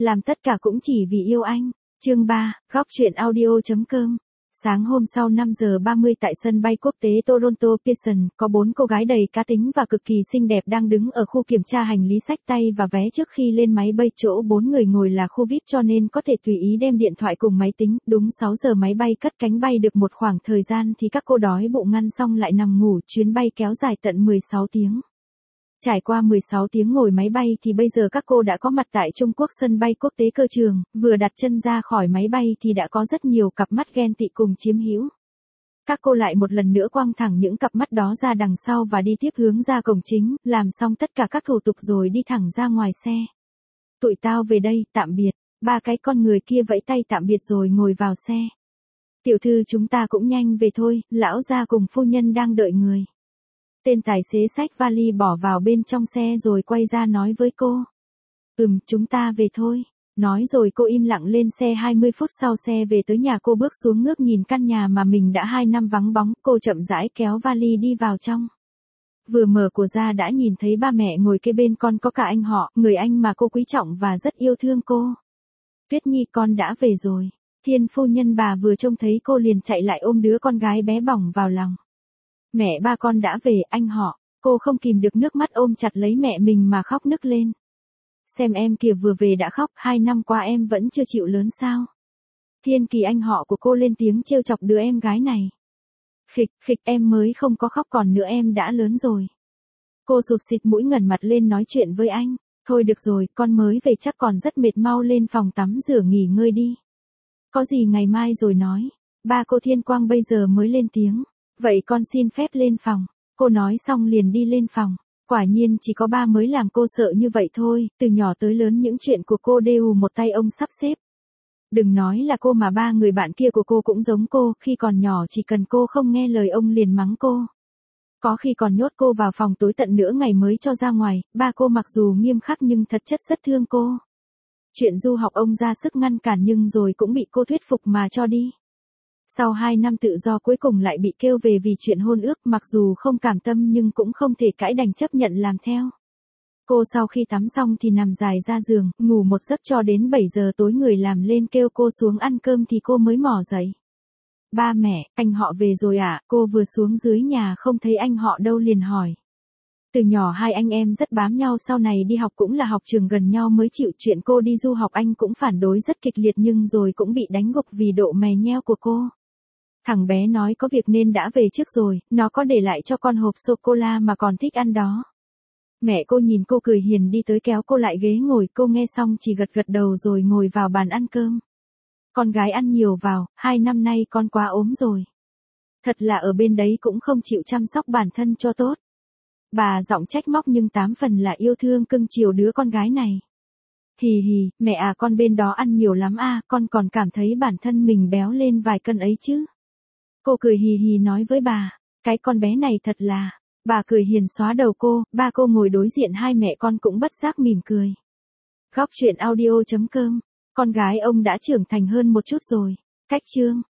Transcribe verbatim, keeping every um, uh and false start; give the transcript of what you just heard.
làm tất cả cũng chỉ vì yêu anh. Chương ba, góc truyện audio chấm com. Sáng hôm sau năm giờ ba mươi tại sân bay quốc tế Toronto Pearson, có bốn cô gái đầy cá tính và cực kỳ xinh đẹp đang đứng ở khu kiểm tra hành lý xách tay và vé trước khi lên máy bay. Chỗ bốn người ngồi là khu vi ai pi cho nên có thể tùy ý đem điện thoại cùng máy tính. Đúng sáu giờ máy bay cất cánh bay được một khoảng thời gian thì các cô đói bụng ngăn xong lại nằm ngủ. Chuyến bay kéo dài tận mười sáu tiếng. Trải qua mười sáu tiếng ngồi máy bay thì bây giờ các cô đã có mặt tại Trung Quốc sân bay quốc tế Cơ Trường, vừa đặt chân ra khỏi máy bay thì đã có rất nhiều cặp mắt ghen tị cùng chiếm hữu. Các cô lại một lần nữa quăng thẳng những cặp mắt đó ra đằng sau và đi tiếp hướng ra cổng chính, làm xong tất cả các thủ tục rồi đi thẳng ra ngoài xe. Tụi tao về đây, tạm biệt. Ba cái con người kia vẫy tay tạm biệt rồi ngồi vào xe. Tiểu thư chúng ta cũng nhanh về thôi, lão gia cùng phu nhân đang đợi người. Tên tài xế xách vali bỏ vào bên trong xe rồi quay ra nói với cô. Ừm, chúng ta về thôi. Nói rồi cô im lặng lên xe. Hai mươi phút sau xe về tới nhà, cô bước xuống ngước nhìn căn nhà mà mình đã hai năm vắng bóng. Cô chậm rãi kéo vali đi vào trong. Vừa mở cửa ra đã nhìn thấy ba mẹ ngồi kế bên, con có cả anh họ, người anh mà cô quý trọng và rất yêu thương cô. Tuyết Nhi, con đã về rồi. Thiên phu nhân bà vừa trông thấy cô liền chạy lại ôm đứa con gái bé bỏng vào lòng. Mẹ ba con đã về, anh họ. Cô không kìm được nước mắt ôm chặt lấy mẹ mình mà khóc nức lên. Xem em kìa, vừa về đã khóc, hai năm qua em vẫn chưa chịu lớn sao? Thiên Kỳ, anh họ của cô, lên tiếng trêu chọc đứa em gái này. Khịch, khịch, em mới không có khóc, còn nữa em đã lớn rồi. Cô sụt xịt mũi ngẩng mặt lên nói chuyện với anh. Thôi được rồi, con mới về chắc còn rất mệt, mau lên phòng tắm rửa nghỉ ngơi đi. Có gì ngày mai rồi nói. Ba cô Thiên Quang bây giờ mới lên tiếng. Vậy con xin phép lên phòng. Cô nói xong liền đi lên phòng. Quả nhiên chỉ có ba mới làm cô sợ như vậy thôi, từ nhỏ tới lớn những chuyện của cô đều một tay ông sắp xếp. Đừng nói là cô mà ba người bạn kia của cô cũng giống cô, khi còn nhỏ chỉ cần cô không nghe lời ông liền mắng cô. Có khi còn nhốt cô vào phòng tối tận nửa ngày mới cho ra ngoài. Ba cô mặc dù nghiêm khắc nhưng thật chất rất thương cô. Chuyện du học ông ra sức ngăn cản nhưng rồi cũng bị cô thuyết phục mà cho đi. Sau hai năm tự do cuối cùng lại bị kêu về vì chuyện hôn ước, mặc dù không cảm tâm nhưng cũng không thể cãi đành chấp nhận làm theo. Cô sau khi tắm xong thì nằm dài ra giường, ngủ một giấc cho đến bảy giờ tối, người làm lên kêu cô xuống ăn cơm thì cô mới mò dậy. Ba mẹ, anh họ về rồi à? Cô vừa xuống dưới nhà không thấy anh họ đâu liền hỏi. Từ nhỏ hai anh em rất bám nhau, sau này đi học cũng là học trường gần nhau mới chịu. Chuyện cô đi du học anh cũng phản đối rất kịch liệt nhưng rồi cũng bị đánh gục vì độ mè nheo của cô. Thằng bé nói có việc nên đã về trước rồi, nó có để lại cho con hộp sô-cô-la mà còn thích ăn đó. Mẹ cô nhìn cô cười hiền đi tới kéo cô lại ghế ngồi, cô nghe xong chỉ gật gật đầu rồi ngồi vào bàn ăn cơm. Con gái ăn nhiều vào, hai năm nay con quá ốm rồi. Thật là ở bên đấy cũng không chịu chăm sóc bản thân cho tốt. Bà giọng trách móc nhưng tám phần là yêu thương cưng chiều đứa con gái này. Hì hì, mẹ à, con bên đó ăn nhiều lắm à, con còn cảm thấy bản thân mình béo lên vài cân ấy chứ. Cô cười hì hì nói với bà, cái con bé này thật là, bà cười hiền xóa đầu cô. Ba cô ngồi đối diện hai mẹ con cũng bất giác mỉm cười. Góc truyện audio chấm com, con gái ông đã trưởng thành hơn một chút rồi. Cách chương